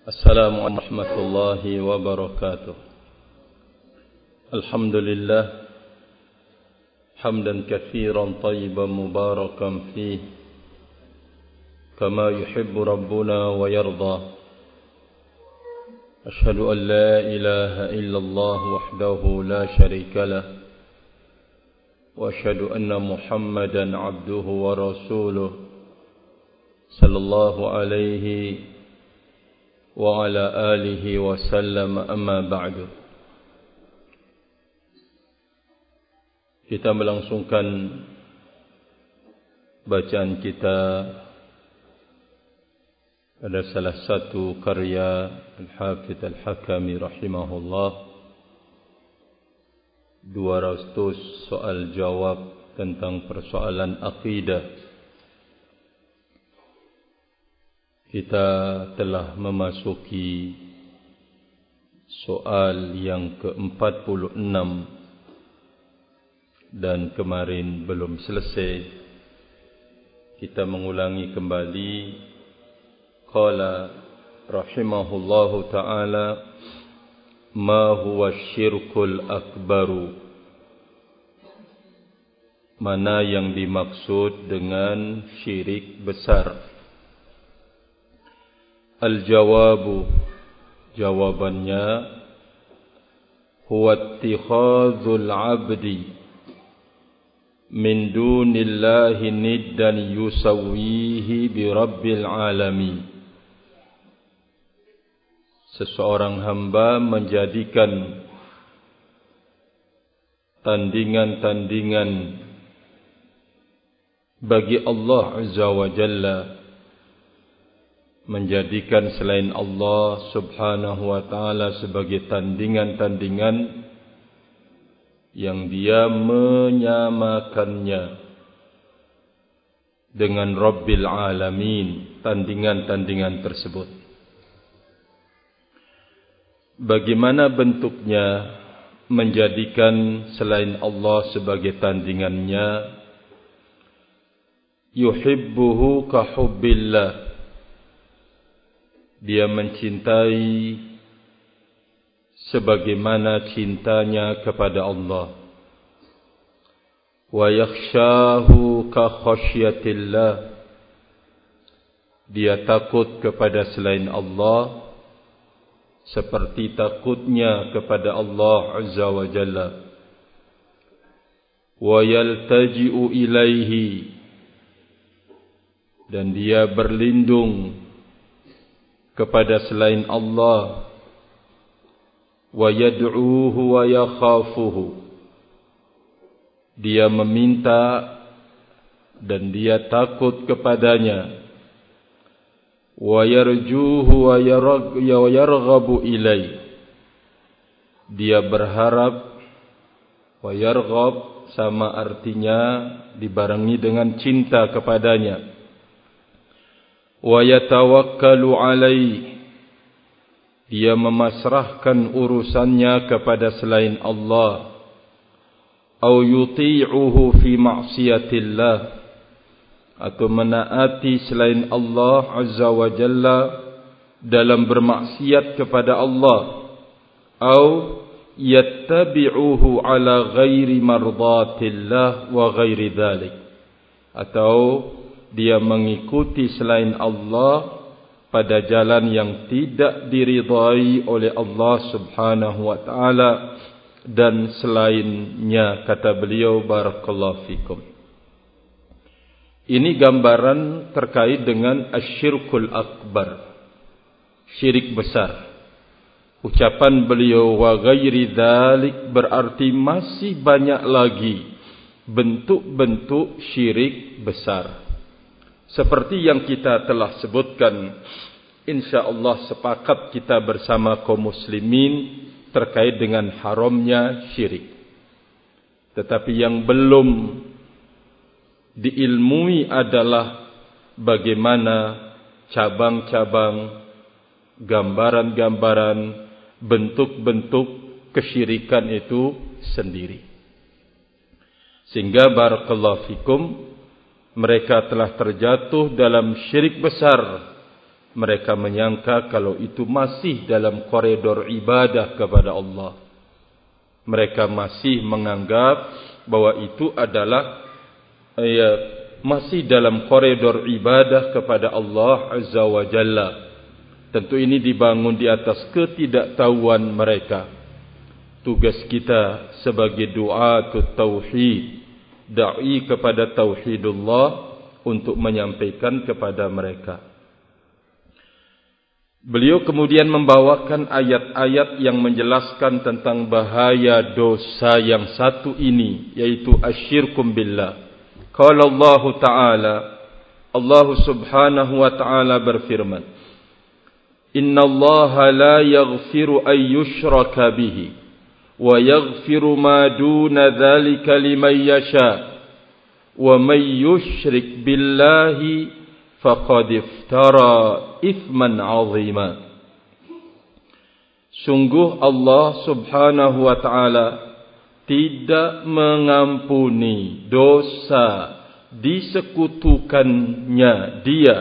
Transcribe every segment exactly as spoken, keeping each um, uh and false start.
السلام ورحمة الله وبركاته. الحمد لله حمدا كثيرا طيبا مباركا فيه كما يحب ربنا ويرضى. أشهد أن لا إله إلا الله وحده لا شريك له، وأشهد أن محمدا عبده ورسوله صلى الله عليه وعلى آله وسلم. أما بعد. Kita melangsungkan bacaan kita pada salah satu karya Al-Hafidh Al-Hakami rahimahullah, dua ratus soal jawab tentang persoalan akidah. Kita telah memasuki soal yang ke empat puluh enam dan kemarin belum selesai. Kita mengulangi kembali. Qala rahimahullahu ta'ala, ma huwa syirkul akbaru. Mana yang dimaksud dengan syirik besar? Al-jawabu, jawabannya, huwa ittikhadzul 'abdi min dunillahi niddan yusawwihi bi rabbil alamin. Seseorang hamba menjadikan tandingan-tandingan bagi Allah Azza wa Jalla, menjadikan selain Allah subhanahu wa ta'ala sebagai tandingan-tandingan yang dia menyamakannya dengan Rabbil Alamin, tandingan-tandingan tersebut. Bagaimana bentuknya menjadikan selain Allah sebagai tandingannya? Yuhibbuhu ka hubbillah. Dia mencintai sebagaimana cintanya kepada Allah. Wa yakhshahu ka khasyatillah. Dia takut kepada selain Allah seperti takutnya kepada Allah Azza wa Jalla. Wa yaltaji'u ilaihi. Dan dia berlindung kepada selain Allah. Wa yad'uuhu wa yakhafuhu. Dia meminta dan dia takut kepadanya. Wa yarjuuhu wa yarghabu ilaih. Dia berharap. Wa yarghab sama artinya dibarengi dengan cinta kepadanya. Wa yatawakkalu alaih. Dia memasrahkan urusannya kepada selain Allah. Au yuti'uhu fi ma'siyatillah. Atau menaati selain Allah Azza wa Jalla dalam bermaksiat kepada Allah. Au yattabi'uhu ala ghairi mardatillah wa ghairi dhalik. Atau dia mengikuti selain Allah pada jalan yang tidak diridai oleh Allah subhanahu wa ta'ala dan selainnya, kata beliau, barakallahu fikum. Ini gambaran terkait dengan asyirkul akbar, syirik besar. Ucapan beliau wa ghairi dzalik berarti masih banyak lagi bentuk-bentuk syirik besar. Seperti yang kita telah sebutkan, insyaallah sepakat kita bersama kaum muslimin terkait dengan haramnya syirik. Tetapi yang belum diilmui adalah bagaimana cabang-cabang, gambaran-gambaran, bentuk-bentuk kesyirikan itu sendiri. Sehingga barakallahu fikum, mereka telah terjatuh dalam syirik besar Mereka menyangka kalau itu masih dalam koridor ibadah kepada Allah. Mereka masih menganggap bahwa itu adalah ya, masih dalam koridor ibadah kepada Allah Azza wa Jalla. Tentu ini dibangun di atas ketidaktahuan mereka. Tugas kita sebagai du'atut tauhid, da'i kepada tauhidullah, untuk menyampaikan kepada mereka. Beliau kemudian membawakan ayat-ayat yang menjelaskan tentang bahaya dosa yang satu ini, yaitu asyirkum billah. Qala Allah Ta'ala, Allah Subhanahu wa Ta'ala berfirman, Inna Allah la yaghfiru an yushraka bihi, wa yaghfiru ma duna dhalika liman yasha, wa man yushrik billahi faqad iftara ithman 'azima. Sungguh Allah Subhanahu wa Ta'ala tidak mengampuni dosa disekutukannya Dia,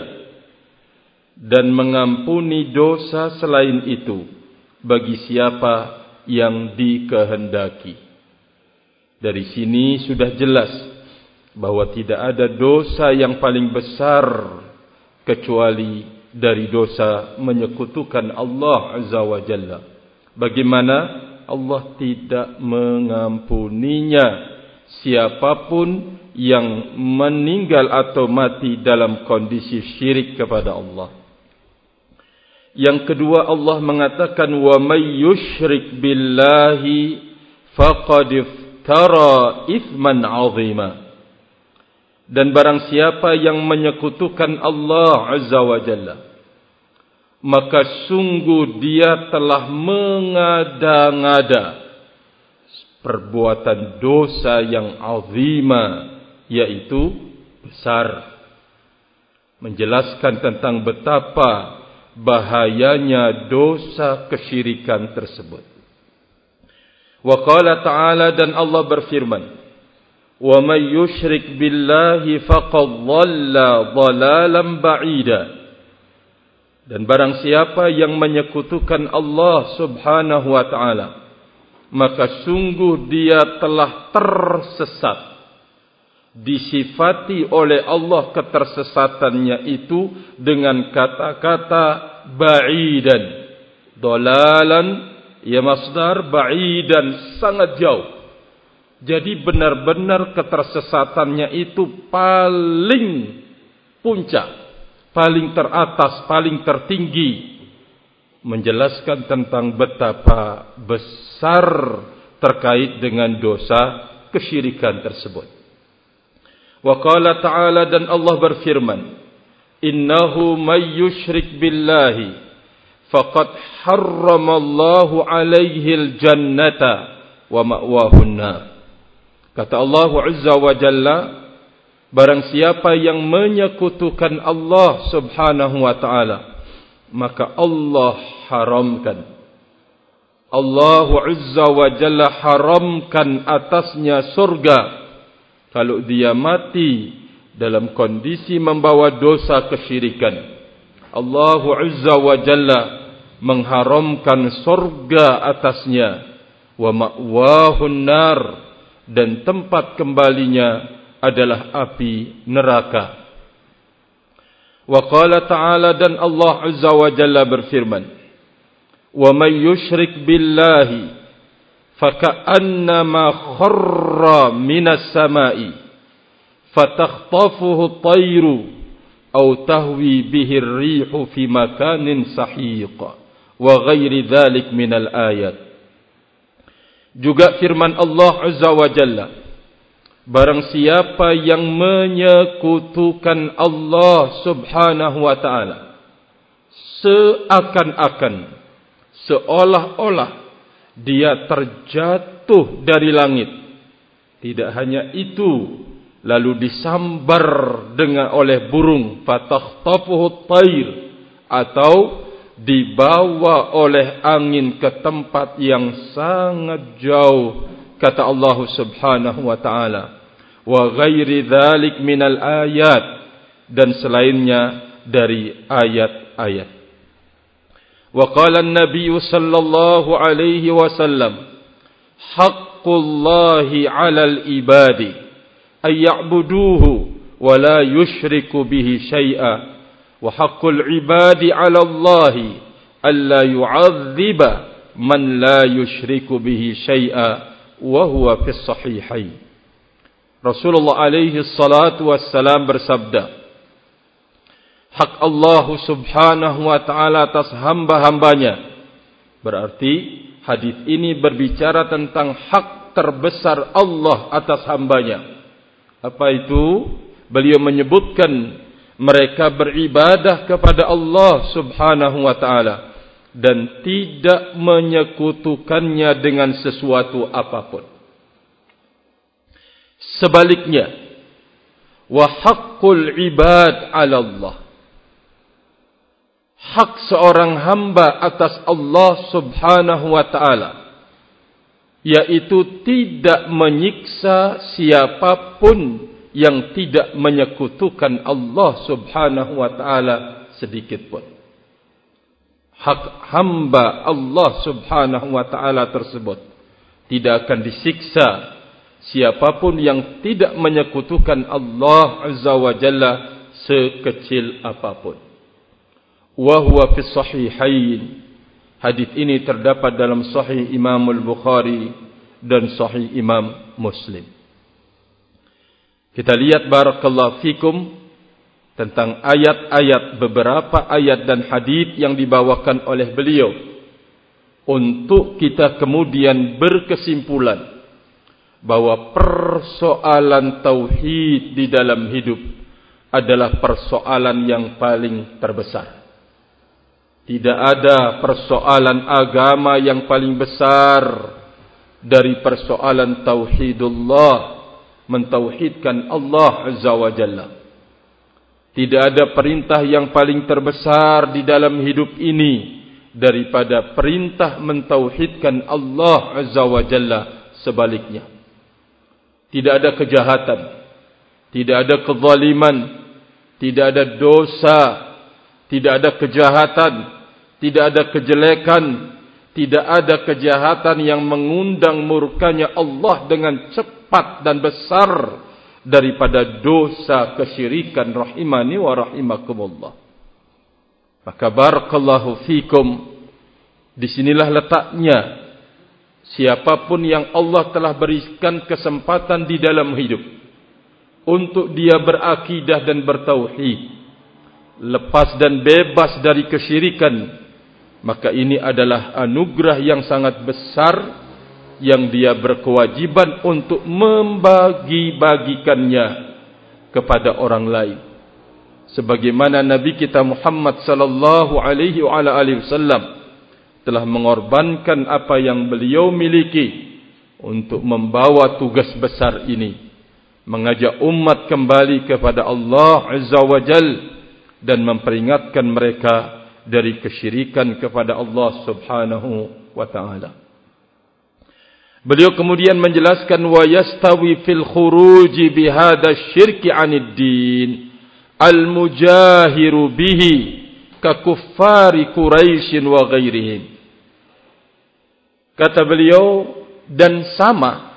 dan mengampuni dosa selain itu bagi siapa yang dikehendaki. Dari sini sudah jelas bahwa tidak ada dosa yang paling besar kecuali dari dosa menyekutukan Allah Azza wa Jalla. Bagaimana Allah tidak mengampuninya siapapun yang meninggal atau mati dalam kondisi syirik kepada Allah. Yang kedua, Allah mengatakan wa may yusyrik billahi faqad iftara ithman 'azima. Dan barang siapa yang menyekutukan Allah Azza wa Jalla, maka sungguh dia telah mengada-ngada perbuatan dosa yang azima, yaitu besar. Menjelaskan tentang betapa bahayanya dosa kesyirikan tersebut. Wa qala ta'ala, dan Allah berfirman, wa may yusyrik billahi faqad dhalla dhalalan ba'ida. Dan barang siapa yang menyekutukan Allah Subhanahu wa Ta'ala, maka sungguh dia telah tersesat. Disifati oleh Allah ketersesatannya itu dengan kata-kata ba'idan. Dhalalan ya masdar, ba'idan sangat jauh. Jadi benar-benar ketersesatannya itu paling puncak, paling teratas, paling tertinggi. Menjelaskan tentang betapa besar terkait dengan dosa kesyirikan tersebut. Wa qala ta'ala, dan Allah berfirman, Innahu may yushrik billahi faqad harramallahu alaihil jannata wa ma'wahun nar. Kata Allah Azza wa Jalla, barang siapa yang menyekutukan Allah Subhanahu wa Ta'ala, maka Allah haramkan, Allah Azza wa Jalla haramkan atasnya surga kalau dia mati dalam kondisi membawa dosa kesyirikan. Allah Azza wa Jalla mengharamkan surga atasnya, wa ma'wahun nar, dan tempat kembalinya adalah api neraka. Wa qala ta'ala, dan Allah Azza wa Jalla berfirman, wa may yushrik billahi faka'annama kharra minas sama'i fatakhtafuhu at-tayru aw tahwi bihi ar-rihu fi makanin sahiq wa ghairi dhalik minal ayat. Juga firman Allah Azza wa Jalla, barang siapa yang menyekutukan Allah Subhanahu wa Ta'ala seakan-akan, seolah-olah dia terjatuh dari langit. Tidak hanya itu, lalu disambar dengan oleh burung, fatakhtafuhu at-tayr, atau dibawa oleh angin ke tempat yang sangat jauh, kata Allah Subhanahu wa Ta'ala, wa ghairi dzalik minal ayat, dan selainnya dari ayat ayat-ayat. Wa qala an-nabiy sallallahu alaihi wasallam, haqqullahi 'alal ibadi ay ya'buduhu wa la yushriku bihi syai'a wa haqqul ibadi 'ala Allahi alla yu'adziba man la yushriku bihi syai'a wa huwa fis sahihain. Rasulullah alaihi salatu wassalam bersabda, hak Allah subhanahu wa ta'ala atas hamba-hambanya. Berarti hadis ini berbicara tentang hak terbesar Allah atas hambanya. Apa itu? Beliau menyebutkan mereka beribadah kepada Allah subhanahu wa ta'ala dan tidak menyekutukannya dengan sesuatu apapun. Sebaliknya, wa haqqul ibad 'ala Allah, hak seorang hamba atas Allah subhanahu wa ta'ala, yaitu tidak menyiksa siapapun yang tidak menyekutukan Allah subhanahu wa ta'ala sedikit pun. Hak hamba Allah subhanahu wa ta'ala tersebut tidak akan disiksa siapapun yang tidak menyekutukan Allah azza wa jalla sekecil apapun. Wa huwa fi sahihain. Hadis ini terdapat dalam Sahih Imam Al-Bukhari dan Sahih Imam Muslim. Kita lihat barakallahu fikum tentang ayat-ayat, beberapa ayat dan hadis yang dibawakan oleh beliau untuk kita kemudian berkesimpulan bahwa persoalan tauhid di dalam hidup adalah persoalan yang paling terbesar. Tidak ada persoalan agama yang paling besar dari persoalan tauhidullah, mentauhidkan Allah azza wa jalla. Tidak ada perintah yang paling terbesar di dalam hidup ini daripada perintah mentauhidkan Allah azza wa jalla. Sebaliknya, tidak ada kejahatan, tidak ada kezaliman, tidak ada dosa, tidak ada kejahatan, tidak ada kejelekan, tidak ada kejahatan yang mengundang murkanya Allah dengan cepat dan besar daripada dosa kesyirikan rahimani wa rahimakumullah. Maka barakallahu fikum, disinilah letaknya siapapun yang Allah telah berikan kesempatan di dalam hidup untuk dia berakidah dan bertauhid, lepas dan bebas dari kesyirikan, maka ini adalah anugerah yang sangat besar yang dia berkewajiban untuk membagi-bagikannya kepada orang lain. Sebagaimana Nabi kita Muhammad sallallahu alaihi wasallam telah mengorbankan apa yang beliau miliki untuk membawa tugas besar ini, mengajak umat kembali kepada Allah azza wa jalla dan memperingatkan mereka dari kesyirikan kepada Allah subhanahu wa ta'ala. Beliau kemudian menjelaskan, wa yastawi fil khuruji bihada syirki anid din al-mujahiru bihi ka kuffari Quraisyin wa ghairihim. Kata beliau, dan sama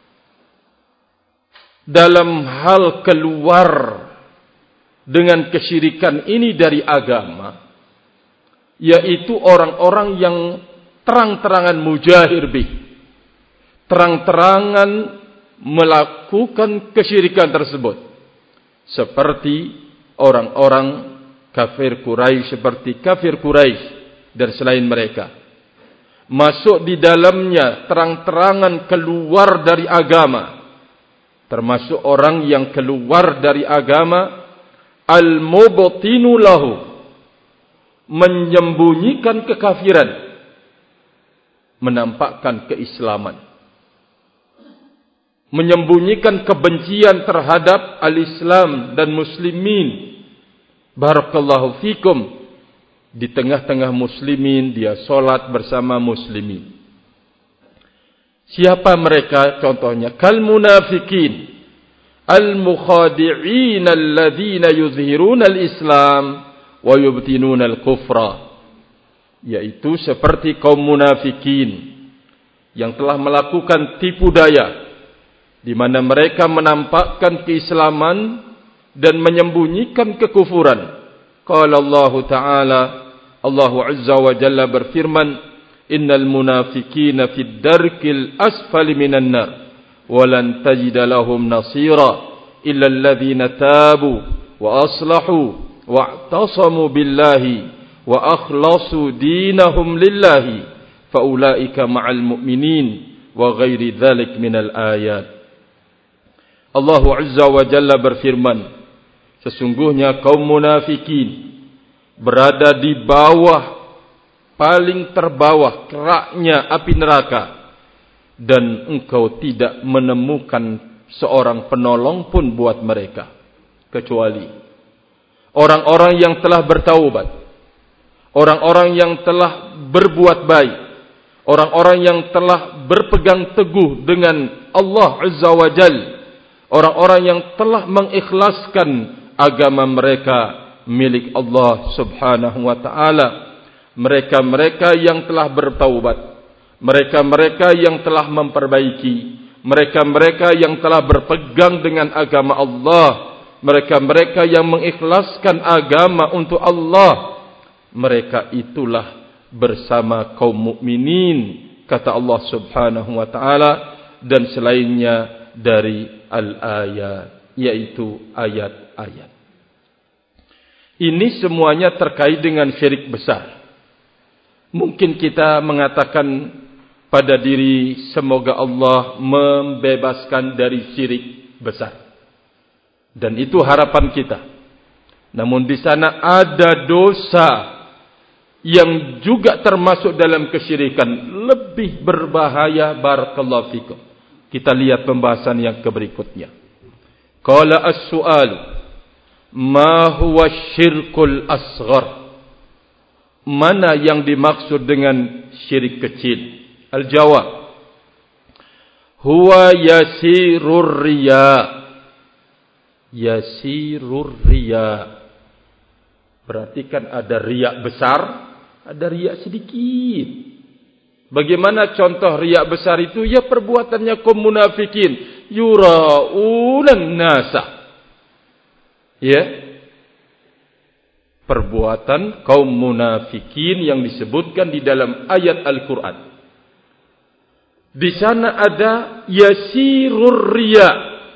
dalam hal keluar dengan kesyirikan ini dari agama, yaitu orang-orang yang terang-terangan mujahir bih, terang-terangan melakukan kesyirikan tersebut, seperti orang-orang kafir Quraisy, seperti kafir Quraisy dan selain mereka, masuk di dalamnya terang-terangan keluar dari agama, termasuk orang yang keluar dari agama al-mubtinu lahu, menyembunyikan kekafiran, menampakkan keislaman, menyembunyikan kebencian terhadap al-Islam dan muslimin. Barakallahu fikum, di tengah-tengah muslimin dia solat bersama muslimin. Siapa mereka? Contohnya kal munafikin al-mukhadi'in alladhina yuzhiruna al-Islam wa yubtinuna al-kufra, yaitu seperti kaum munafikin yang telah melakukan tipu daya, di mana mereka menampakkan keislaman dan menyembunyikan kekufuran. Qala Allah Ta'ala, Allah Azza wa Jalla berfirman, innal munafikina fid darkil asfali minan nar wa lan tajida lahum nasira illa alladhina tabu wa aslahu wa'tasamu billahi wa akhlasu dinahum lillahi faulaika ma'al mu'minin wa ghairi dzalik minal ayat. Allah Azza wa Jalla berfirman, sesungguhnya kaum munafikin berada di bawah, paling terbawah keraknya api neraka, dan engkau tidak menemukan seorang penolong pun buat mereka, kecuali orang-orang yang telah bertaubat, orang-orang yang telah berbuat baik, orang-orang yang telah berpegang teguh dengan Allah Azza wa Jal, orang-orang yang telah mengikhlaskan agama mereka milik Allah Subhanahu wa Ta'ala, mereka-mereka yang telah bertaubat, mereka-mereka yang telah memperbaiki, mereka-mereka yang telah berpegang dengan agama Allah, mereka-mereka yang mengikhlaskan agama untuk Allah, mereka itulah bersama kaum mukminin, kata Allah Subhanahu wa Ta'ala, dan selainnya dari al-ayat, yaitu ayat-ayat. Ini semuanya terkait dengan syirik besar. Mungkin kita mengatakan pada diri, semoga Allah membebaskan dari syirik besar, dan itu harapan kita. Namun di sana ada dosa yang juga termasuk dalam kesyirikan, lebih berbahaya. Barakallahu fikum. Kita lihat pembahasan yang berikutnya. Qala as-su'al, ma huwa syirkul asghar? Mana yang dimaksud dengan syirik kecil? Al-jawab, huwa yasirur riya. Yasirur riya, berarti kan ada riya besar, ada riya sedikit. Bagaimana contoh riya besar itu? Ya perbuatannya kaum munafikin, yura'unan nasa. Ya, perbuatan kaum munafikin yang disebutkan di dalam ayat Al-Quran. Di sana ada yasirur riya,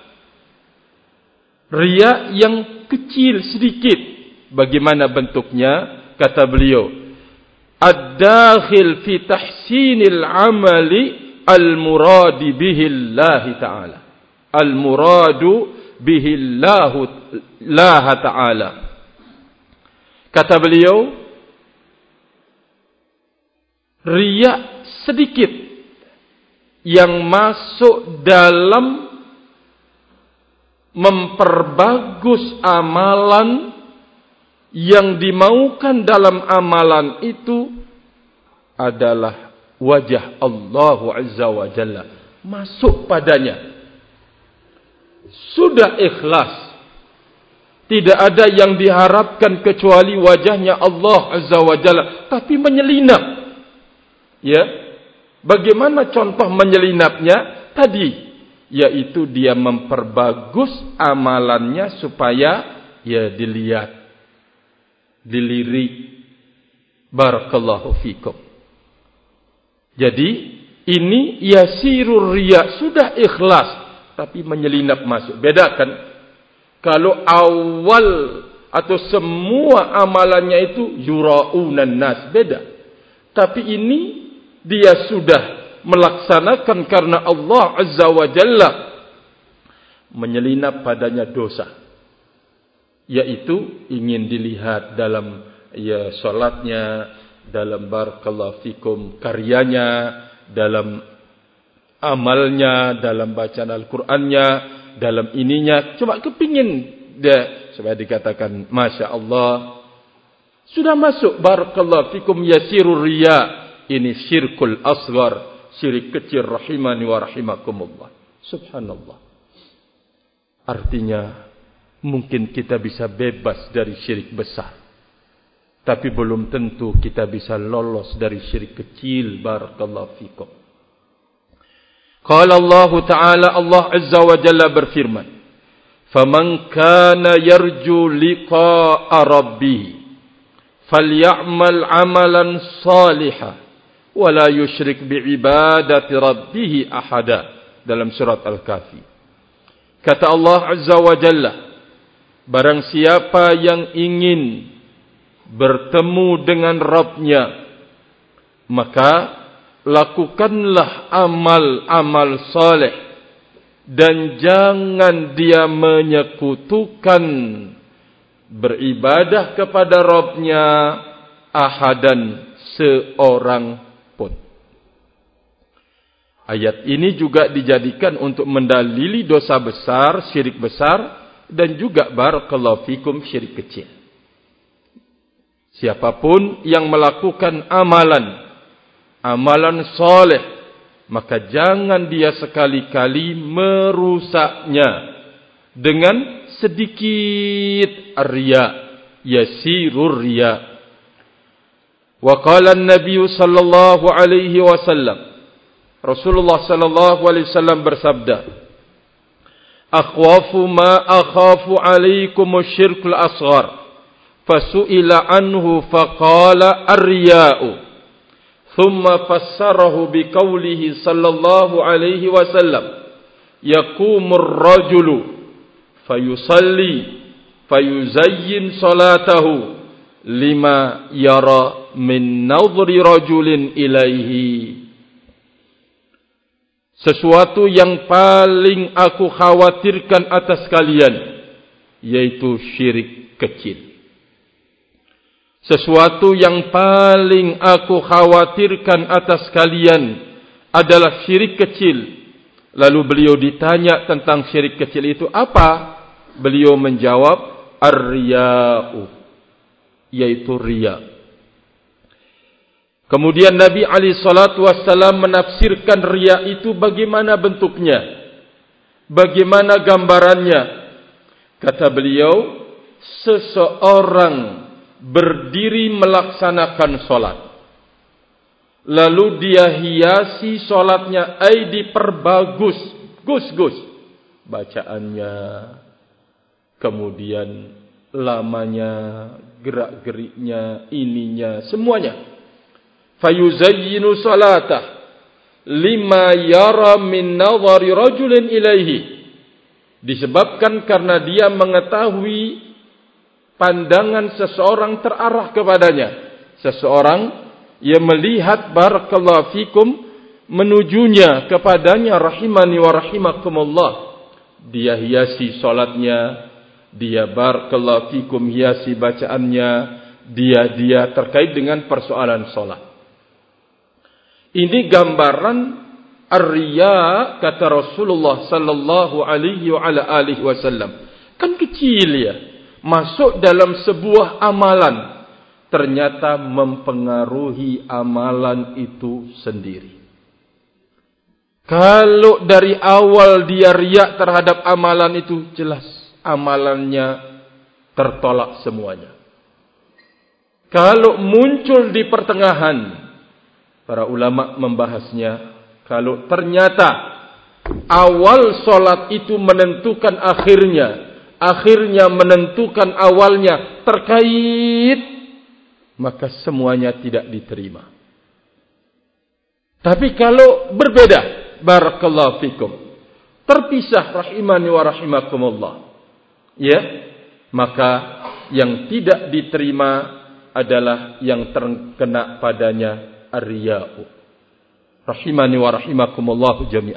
riya yang kecil sedikit. Bagaimana bentuknya? Kata beliau, ad-dakhil fi tahsinil amali al-muradi bihillahi ta'ala. Al-muradu bihillahu laha ta'ala. Kata beliau, riya sedikit yang masuk dalam memperbagus amalan, yang dimaukan dalam amalan itu adalah wajah Allah Azza wa Jalla, masuk padanya, sudah ikhlas, tidak ada yang diharapkan kecuali wajahnya Allah Azza wa Jalla, tapi menyelinap. Ya, bagaimana contoh menyelinapnya tadi? Yaitu dia memperbagus amalannya supaya ya dilihat, dilirik. Barakallahu fikum. Jadi ini yasirur riya, sudah ikhlas tapi menyelinap masuk. Bedakan kalau awal atau semua amalannya itu yura'unan nas, beda. Tapi ini dia sudah melaksanakan karena Allah Azza wa Jalla, menyelinap padanya dosa, yaitu ingin dilihat dalam ya salatnya, dalam barakallahu fikum karyanya, dalam amalnya, dalam bacaan Al-Qur'annya, dalam ininya, cuma kepingin dia supaya dikatakan Masya Allah, sudah masuk barakallahu fikum yasirur riya. Ini syirkul asghar, syirik kecil, rahimani wa rahimakumullah. Subhanallah. Artinya mungkin kita bisa bebas dari syirik besar. Tapi belum tentu kita bisa lolos dari syirik kecil. Barakallahu fikum. Qala Allah Ta'ala, Allah Azza wa Jalla berfirman, "Faman kana yarju liqa'a rabbih falyamal 'amalan shalihan wa la yusyrik bi'ibadati rabbih ahada." Dalam surat Al-Kahfi. Kata Allah Azza wa Jalla, barang siapa yang ingin bertemu dengan Rabb-Nya, maka lakukanlah amal-amal saleh dan jangan dia menyekutukan beribadah kepada Rabb-Nya ahadan, seorang pun. Ayat ini juga dijadikan untuk mendalili dosa besar, syirik besar, dan juga barakallahu fikum syirik kecil. Siapapun yang melakukan amalan, amalan soleh, maka jangan dia sekali-kali merusaknya dengan sedikit riya, yasirur riya. Wa qala an-nabiy sallallahu alaihi wasallam, Rasulullah sallallahu alaihi wasallam bersabda, "Akhwafu ma akhafu alaikum asy-syirkul asghar." Fasu'ila anhu faqala ar-riya'u. Thumma fassarahu biqaulihi sallallahu alaihi wasallam, "Yaqumur rajulu fayusalli fayuzayyin salatahu lima yara min nadhri rajulin ilaihi." Sesuatu yang paling aku khawatirkan atas kalian, yaitu syirik kecil. Sesuatu yang paling aku khawatirkan atas kalian adalah syirik kecil. Lalu beliau ditanya tentang syirik kecil itu apa? Beliau menjawab, ar-riya'u, yaitu riya. Kemudian Nabi alaihi salatu wassalam menafsirkan riya itu bagaimana bentuknya, bagaimana gambarannya. Kata beliau, seseorang berdiri melaksanakan solat, lalu dia hiasi solatnya, ai diperbagus, gus-gus bacaannya, kemudian lamanya, gerak-geriknya, ininya, semuanya. Fayuzayyinu salatah lima yara min nadhari rajulin ilaihi. Disebabkan karena dia mengetahui pandangan seseorang terarah kepadanya. Seseorang yang melihat barakallahu fikum menujunya kepadanya, rahimani wa rahimakumullah. Dia hiasi salatnya, dia barakallahu fikum hiasi bacaannya, dia dia terkait dengan persoalan salat. Ini gambaran ar-riya, kata Rasulullah sallallahu alaihi wa ala alihi wasallam. Kan kecil ya, masuk dalam sebuah amalan, ternyata mempengaruhi amalan itu sendiri. Kalau dari awal dia riya terhadap amalan itu, jelas amalannya tertolak semuanya. Kalau muncul di pertengahan, para ulama membahasnya, kalau ternyata awal solat itu menentukan akhirnya, akhirnya menentukan awalnya, terkait, maka semuanya tidak diterima. Tapi kalau berbeda, barakallahu fikum, terpisah, rahimani wa rahimakumullah, ya, maka yang tidak diterima adalah yang terkena padanya ar-riya'u. Rahimani wa rahimakumullah jami'an.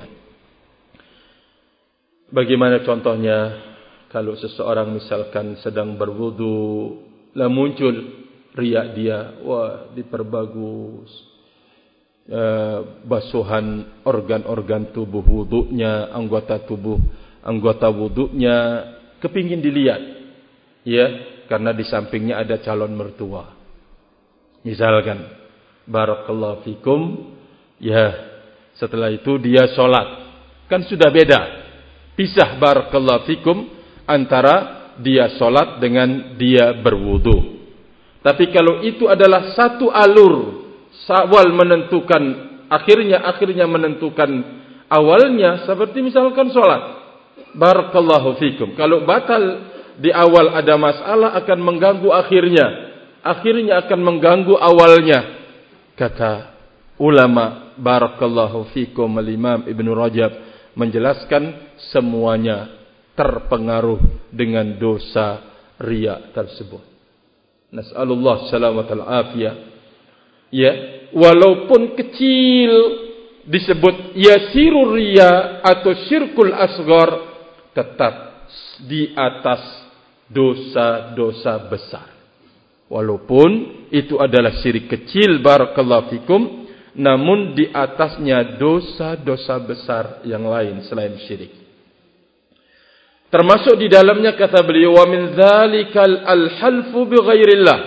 Bagaimana contohnya? Kalau seseorang misalkan sedang berwudu, lah muncul riya dia, wah diperbagus uh, basuhan organ-organ tubuh wudunya, anggota tubuh, anggota wudunya, kepingin dilihat, ya, karena di sampingnya ada calon mertua. Misalkan, barakallahu fikum, ya, setelah itu dia sholat, kan sudah beda, pisah barakallahu fikum antara dia sholat dengan dia berwudu. Tapi kalau itu adalah satu alur, awal menentukan akhirnya, akhirnya menentukan awalnya, seperti misalkan sholat. Barakallahu fikum. Kalau batal di awal ada masalah, akan mengganggu akhirnya. Akhirnya akan mengganggu awalnya. Kata ulama, barakallahu fikum, al-Imam Ibn Rajab menjelaskan semuanya terpengaruh dengan dosa riya tersebut. Nas'alullah salamat al-afiyah. Ya, walaupun kecil disebut yasirur riya atau syirkul asghar, tetap di atas dosa-dosa besar. Walaupun itu adalah syirik kecil, barakallahu fikum, namun di atasnya dosa-dosa besar yang lain selain syirik. Termasuk di dalamnya kata beliau, wa min dzalikal al-halfu bi ghairillah.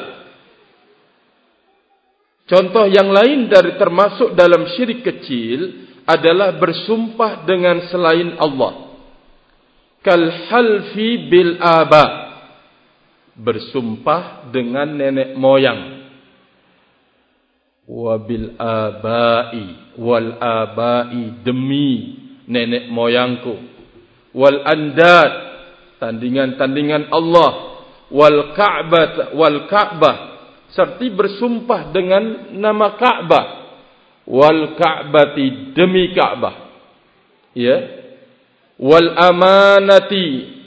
Contoh yang lain dari termasuk dalam syirik kecil adalah bersumpah dengan selain Allah. Kal halfi bil aba. Bersumpah dengan nenek moyang. Wa bil abai, wal abai, demi nenek moyangku. Wal andad, tandingan-tandingan Allah. Wal ka'bah, wal ka'bah, serta bersumpah dengan nama Ka'bah. Wal ka'bati, demi Ka'bah. Ya. Wal amanati,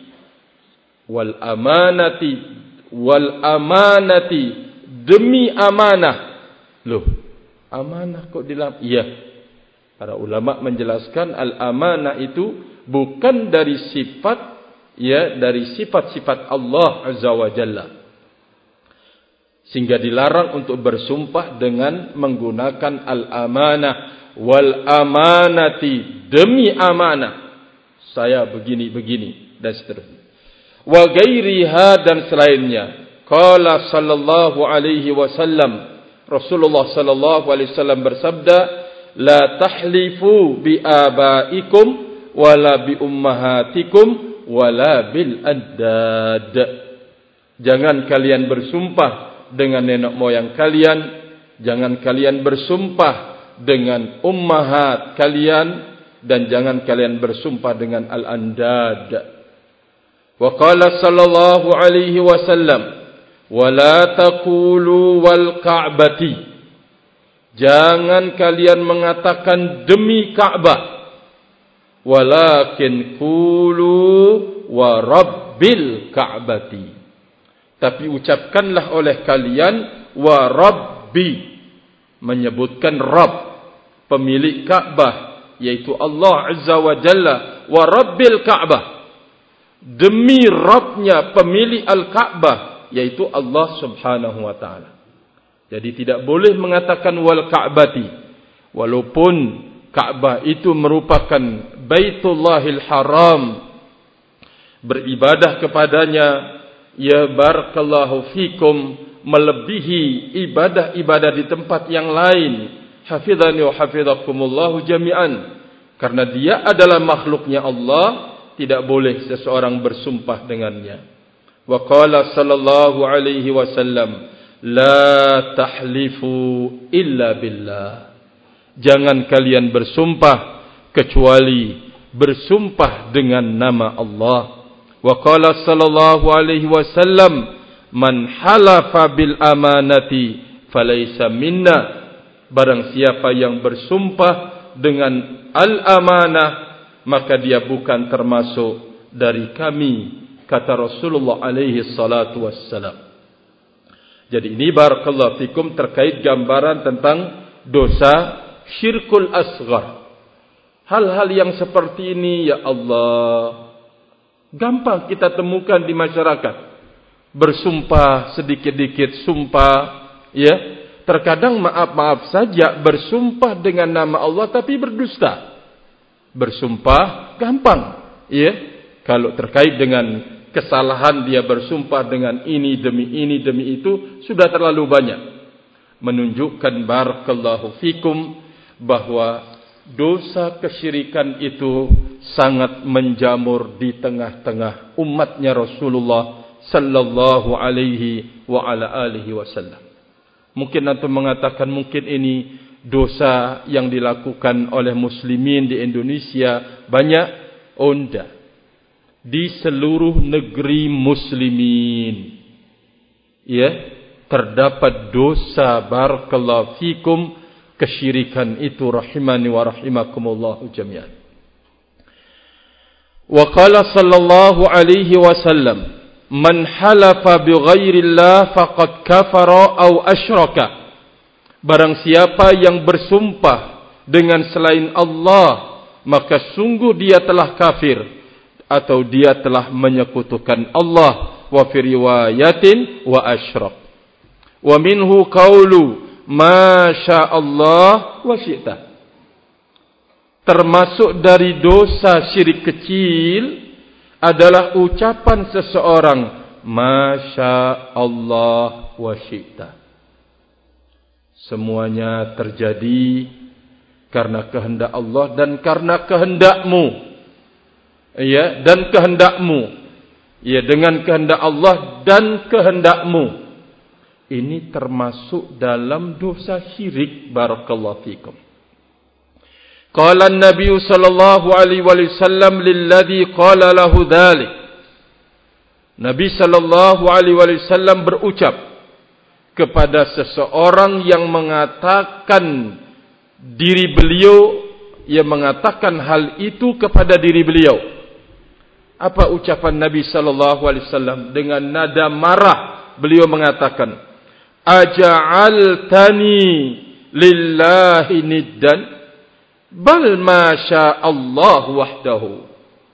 wal amanati, wal amanati, demi amanah. Loh, amanah kok dilam? Iya. Para ulama menjelaskan al-amanah itu bukan dari sifat, ya, dari sifat-sifat Allah Azza wa Jalla. Sehingga dilarang untuk bersumpah dengan menggunakan al-amanah. Wal amanati, demi amanah. Saya begini-begini dan seterusnya. Wa ghairiha, dan selainnya. Qala sallallahu alaihi wasallam, Rasulullah sallallahu alaihi wasallam bersabda, la tahlifu bi abaikum wala bi ummahatikum wala bil andad. Jangan kalian bersumpah dengan nenek moyang kalian, jangan kalian bersumpah dengan ummahat kalian, dan jangan kalian bersumpah dengan al-andad. Wa qala sallallahu alaihi wasallam, wa la taqulu wal ka'bati. Jangan kalian mengatakan demi Ka'bah. Walakin qulu wa rabbil ka'bati. Tapi ucapkanlah oleh kalian wa rabbi, menyebutkan Rabb, pemilik Ka'bah, yaitu Allah Azza wa Jalla. Wa rabbil Ka'bah, demi Rabbnya pemilik Al-Ka'bah, yaitu Allah Subhanahu wa ta'ala. Jadi tidak boleh mengatakan wal Ka'bati, walaupun Ka'bah itu merupakan Baitullahil Haram, beribadah kepadanya, ya barakallahu fikum, melebihi ibadah-ibadah di tempat yang lain. Hafizani wa hafizakumullahu jami'an. Karena dia adalah makhluknya Allah, tidak boleh seseorang bersumpah dengannya. Wa qala sallallahu alaihi wasallam, la tahlifu illa billah. Jangan kalian bersumpah kecuali bersumpah dengan nama Allah. Wa qala sallallahu alaihi wasallam, man halafa bil amanati falaysa minna. Barang siapa yang bersumpah dengan al-amanah, maka dia bukan termasuk dari kami, kata Rasulullah alaihi salatu wassalam. Jadi ini barakallahu fikum terkait gambaran tentang dosa syirkul asghar. Hal-hal yang seperti ini, ya Allah, gampang kita temukan di masyarakat. Bersumpah sedikit-dikit sumpah, ya. Terkadang maaf-maaf saja bersumpah dengan nama Allah tapi berdusta. Bersumpah gampang, ya. Kalau terkait dengan kesalahan dia bersumpah dengan ini demi ini demi itu sudah terlalu banyak. Menunjukkan barakallahu fikum bahwa dosa kesyirikan itu sangat menjamur di tengah-tengah umatnya Rasulullah sallallahu alaihi wa ala alihi wasallam. Mungkin antum mengatakan mungkin ini dosa yang dilakukan oleh muslimin di Indonesia banyak. Oh enggak. Di seluruh negeri muslimin, ya, terdapat dosa, barakallahu fikum, kesyirikan itu, rahimani wa rahimakumullahu jami'an. Wa qala sallallahu alaihi wasallam, man halafa bi ghairillah faqad kafara aw asyraka. Barang siapa yang bersumpah dengan selain Allah, maka sungguh dia telah kafir atau dia telah menyekutukan Allah. Wa fi riwayatin wa asyrak. Wa minhu qawlu ma sya'allah wa syi'ta. Termasuk dari dosa syirik kecil adalah ucapan seseorang masya Allah wa syi'ta. Semuanya terjadi karena kehendak Allah dan karena kehendakmu. Ya, dan kehendakmu. Ya, dengan kehendak Allah dan kehendakmu. Ini termasuk dalam dosa syirik, barakallahu fikum. Qala an-nabiy sallallahu alaihi wasallam lilladzi qala lahu dzalik. Nabi sallallahu alaihi wasallam berucap kepada seseorang yang mengatakan diri beliau, yang mengatakan hal itu kepada diri beliau. Apa ucapan Nabi sallallahu alaihi wasallam? Dengan nada marah beliau mengatakan, aja'altani lillahi niddan bal ma sya'allah wahdahu.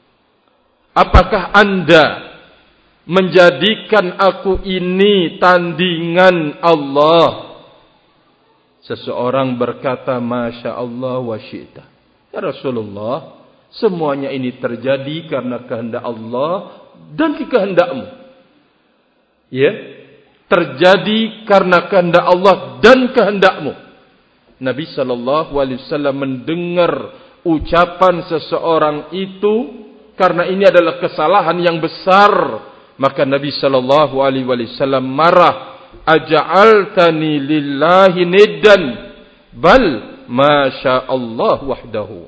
Apakah anda menjadikan aku ini tandingan Allah? Seseorang berkata masya Allah wa syi'ta. Ya Rasulullah, semuanya ini terjadi karena kehendak Allah dan kehendakmu. Ya, terjadi karena kehendak Allah dan kehendakmu. Nabi sallallahu alaihi wasallam mendengar ucapan seseorang itu, karena ini adalah kesalahan yang besar, maka Nabi sallallahu alaihi wasallam marah. Aja'altani lillahi niddan bal ma sya'allah wahdahu.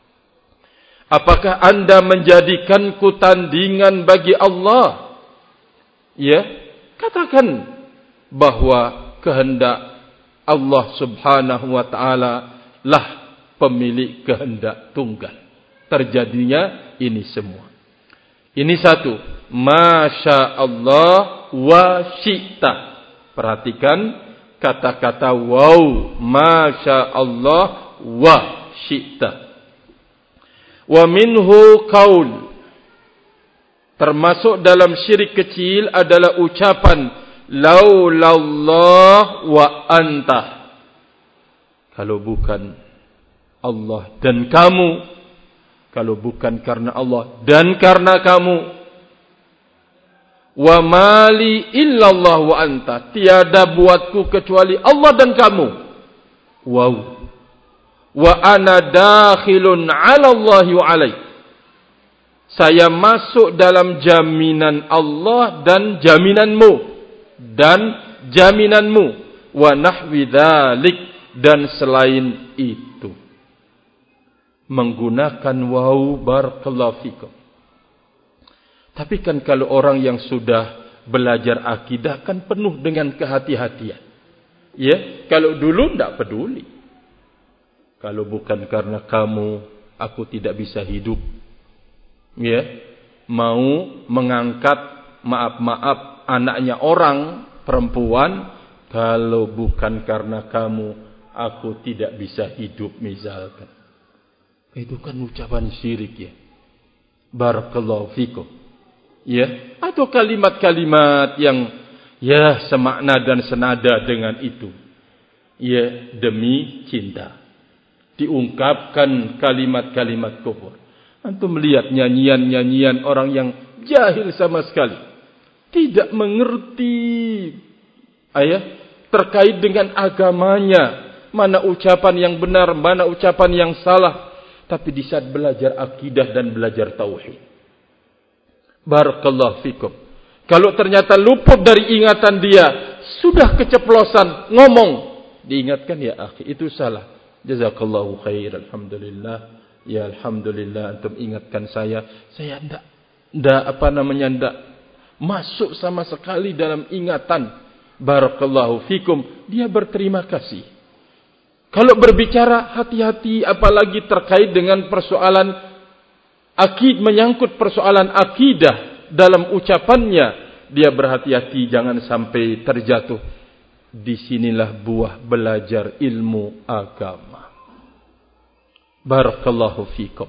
Apakah anda menjadikanku tandingan bagi Allah? Ya, katakan bahwa kehendak Allah subhanahu wa ta'ala lah pemilik kehendak tunggal. Terjadinya ini semua. Ini satu. Masya Allah wa syi'ta. Perhatikan kata-kata waw. Masya Allah wa syi'ta. Wa minhu qaul. Termasuk dalam syirik kecil adalah ucapan laulallah wa anta. Kalau bukan Allah dan kamu, kalau bukan karena Allah dan karena kamu, wa mali illallah wa anta, tiada buatku kecuali Allah dan kamu. Wow. Wa ana dakhilun 'ala Allah wa alaik. Saya masuk dalam jaminan Allah dan jaminanmu dan jaminanmu, wa nahwi dzalik, dan selain itu. Menggunakan waw, barakallahu fikum. Tapi kan kalau orang yang sudah belajar akidah kan penuh dengan kehati-hatian. Ya, kalau dulu tidak peduli. Kalau bukan karena kamu, aku tidak bisa hidup. Ya, mau mengangkat maaf-maaf anaknya orang perempuan, kalau bukan karena kamu, aku tidak bisa hidup misalkan. Itu kan ucapan syirik ya. Barakallahu fikum. Ya, atau kalimat-kalimat yang ya semakna dan senada dengan itu. Ya, demi cinta. Diungkapkan kalimat-kalimat kufur. Antum melihat nyanyian-nyanyian orang yang jahil sama sekali. Tidak mengerti ayat terkait dengan agamanya. Mana ucapan yang benar, mana ucapan yang salah. Tapi di saat belajar akidah dan belajar tauhid, barakallahu fikum, Kalau ternyata luput dari ingatan dia, sudah keceplosan ngomong, diingatkan, ya akhi, itu salah. Jazakallahu khair, alhamdulillah. Ya alhamdulillah antum ingatkan saya. Saya ndak ndak apa namanya ndak masuk sama sekali dalam ingatan. Barakallahu fikum. Dia berterima kasih. Kalau berbicara hati-hati, apalagi terkait dengan persoalan akid, menyangkut persoalan akidah dalam ucapannya, dia berhati-hati jangan sampai terjatuh. Disinilah buah belajar ilmu agama. Barakallahu fikum.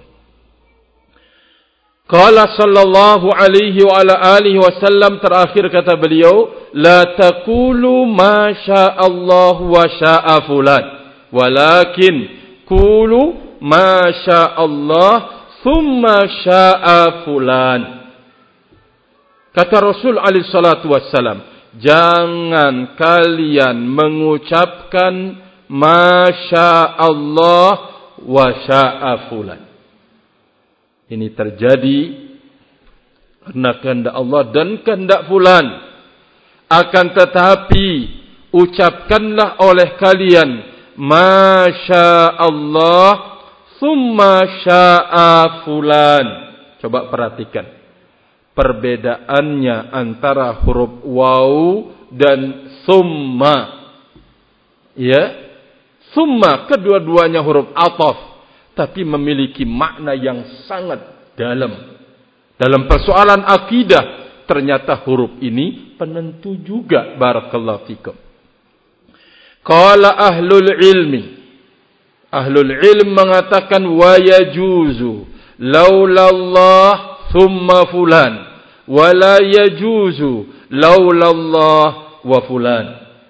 Qala sallallahu alaihi wa ala alihi wasallam, terakhir kata beliau, la taqulu ma syaa Allah wa syaa fulan, walakin qulu ma syaa Allah thumma syaa fulan. Kata Rasul alaihi salatu wassalam, jangan kalian mengucapkan ma syaa Allah wa syaa fulan. Ini terjadi karena kehendak Allah dan kehendak fulan. Akan tetapi ucapkanlah oleh kalian ma syaa Allah thumma syaa fulan. Coba perhatikan perbedaannya antara huruf waw dan thumma. Ya, thumma kedua-duanya huruf ataf, tapi memiliki makna yang sangat dalam. Dalam persoalan akidah, ternyata huruf ini penentu juga. Barakallahu fikum. Qala ahlul ilmi, ahlul ilm mengatakan wa yajuzu laulallah thumma fulan, wa la yajuzu laulallah wa fulan.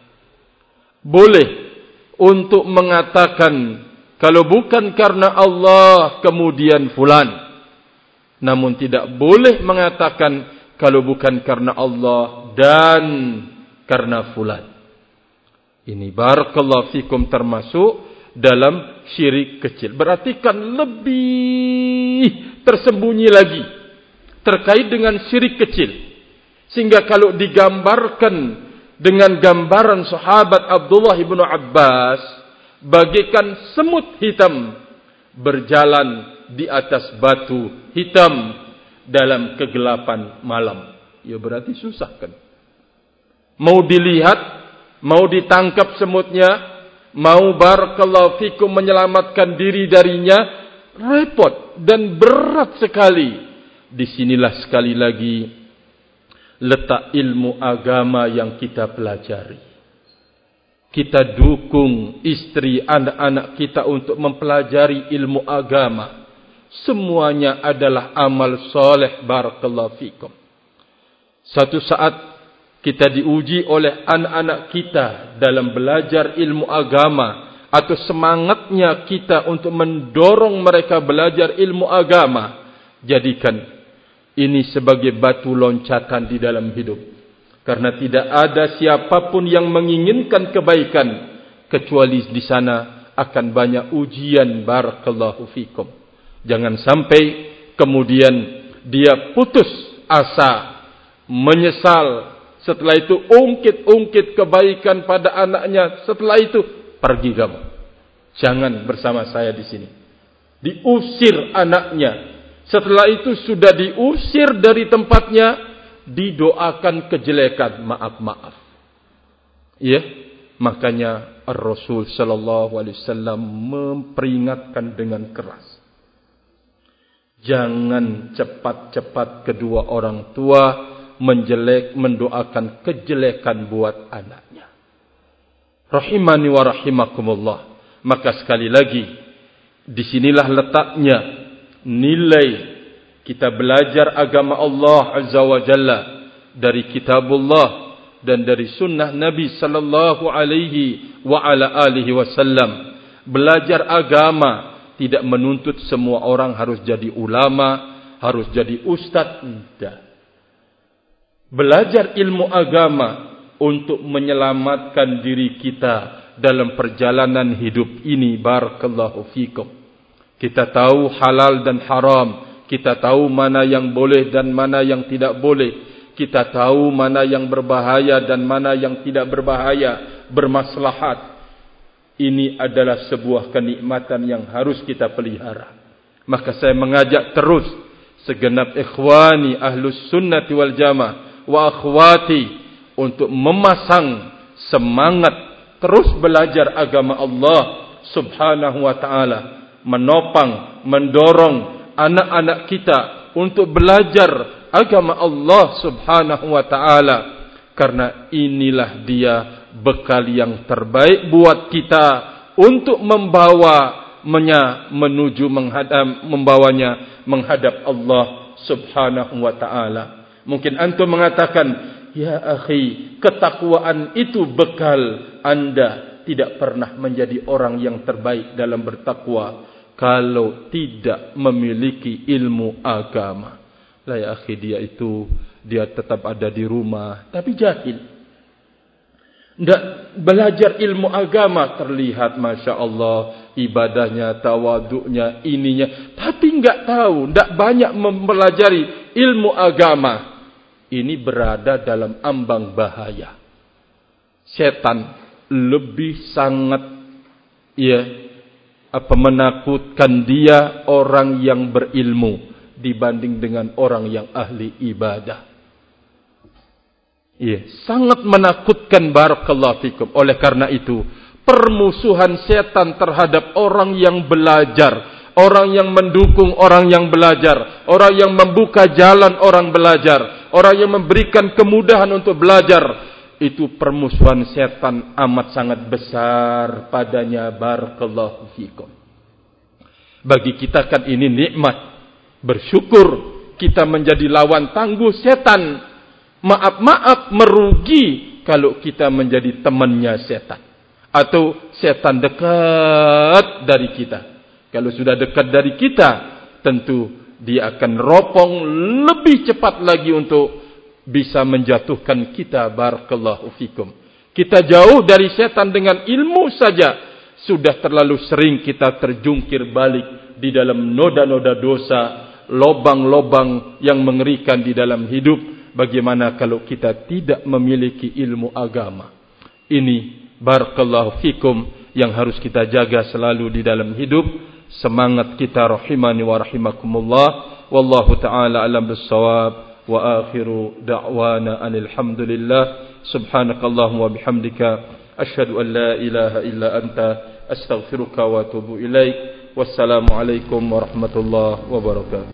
Boleh untuk mengatakan kalau bukan karena Allah kemudian fulan, namun tidak boleh mengatakan kalau bukan karena Allah dan karena fulan. Ini barakallahu fikum termasuk dalam syirik kecil. Berarti kan lebih tersembunyi lagi terkait dengan syirik kecil, sehingga kalau digambarkan dengan gambaran sahabat Abdullah bin Abbas, bagaikan semut hitam berjalan di atas batu hitam dalam kegelapan malam. Ya berarti susah kan? Mau dilihat, mau ditangkap semutnya, mau barakallahu fikum menyelamatkan diri darinya, repot dan berat sekali. Disinilah sekali lagi letak ilmu agama yang kita pelajari. Kita dukung istri, anak-anak kita untuk mempelajari ilmu agama. Semuanya adalah amal soleh. Barakallahu fikum. Satu saat kita diuji oleh anak-anak kita dalam belajar ilmu agama, atau semangatnya kita untuk mendorong mereka belajar ilmu agama. Jadikan ini sebagai batu loncatan di dalam hidup. Karena tidak ada siapapun yang menginginkan kebaikan, kecuali di sana akan banyak ujian. Barakallahu fikum. Jangan sampai kemudian dia putus asa, menyesal. Setelah itu ungkit-ungkit kebaikan pada anaknya. Setelah itu pergi kamu, jangan bersama saya di sini. Diusir anaknya. Setelah itu sudah diusir dari tempatnya, didoakan kejelekan, maaf-maaf. Ya, makanya Rasul sallallahu alaihi wasallam memperingatkan dengan keras. Jangan cepat-cepat kedua orang tua menjelek mendoakan kejelekan buat anaknya. Rahimani wa rahimakumullah. Maka sekali lagi, disinilah letaknya nilai kita belajar agama Allah Azza wa Jalla dari kitabullah dan dari sunnah Nabi sallallahu alaihi wa ala alihi wasallam. Belajar agama tidak menuntut semua orang harus jadi ulama, harus jadi ustaz. Tidak. Belajar ilmu agama untuk menyelamatkan diri kita dalam perjalanan hidup ini. Barakallahu fikum. Kita tahu halal dan haram. Kita tahu mana yang boleh dan mana yang tidak boleh. kita tahu mana yang berbahaya dan mana yang tidak berbahaya, bermaslahat. Ini adalah sebuah kenikmatan yang harus kita pelihara. Maka saya mengajak terus segenap ikhwani ahlus sunnati wal jamaah wa akhwati untuk memasang semangat terus belajar agama Allah subhanahu wa ta'ala, menopang, mendorong anak-anak kita untuk belajar agama Allah subhanahu wa ta'ala, karena inilah dia bekal yang terbaik buat kita untuk membawanya menuju menghadap, membawanya menghadap Allah subhanahu wa ta'ala. Mungkin antum mengatakan, ya akhi, ketakwaan itu bekal anda tidak pernah menjadi orang yang terbaik dalam bertakwa kalau tidak memiliki ilmu agama. Lah ya akhi, dia itu dia tetap ada di rumah tapi jahil. Tidak belajar ilmu agama, terlihat masya Allah ibadahnya, tawaduknya, ininya, tapi enggak tahu, tidak banyak mempelajari ilmu agama. Ini berada dalam ambang bahaya. Setan lebih sangat ya apa menakutkan dia orang yang berilmu dibanding dengan orang yang ahli ibadah. Ya, sangat menakutkan, barakallahu fikum. Oleh karena itu, permusuhan setan terhadap orang yang belajar, orang yang mendukung orang yang belajar, orang yang membuka jalan orang belajar, orang yang memberikan kemudahan untuk belajar, itu permusuhan setan amat sangat besar padanya, barakallahu fikum. Bagi kita kan ini nikmat, bersyukur kita menjadi lawan tangguh setan. Maaf-maaf merugi kalau kita menjadi temannya setan, atau setan dekat dari kita. Kalau sudah dekat dari kita, tentu dia akan ropong lebih cepat lagi untuk bisa menjatuhkan kita, barakallahu fikum. Kita jauh dari setan dengan ilmu saja, sudah terlalu sering kita terjungkir balik di dalam noda-noda dosa, lobang-lobang yang mengerikan di dalam hidup. Bagaimana kalau kita tidak memiliki ilmu agama? Ini barakallahu fikum yang harus kita jaga selalu di dalam hidup. Semangat kita rahimani wa rahimakumullah. Wallahu ta'ala alam bissawab. Wa akhiru da'wana anilhamdulillah. Subhanakallahumma wa bihamdika asyhadu an la ilaha illa anta astaghfiruka wa atubu ilaik. Wassalamualaikum warahmatullahi wabarakatuh.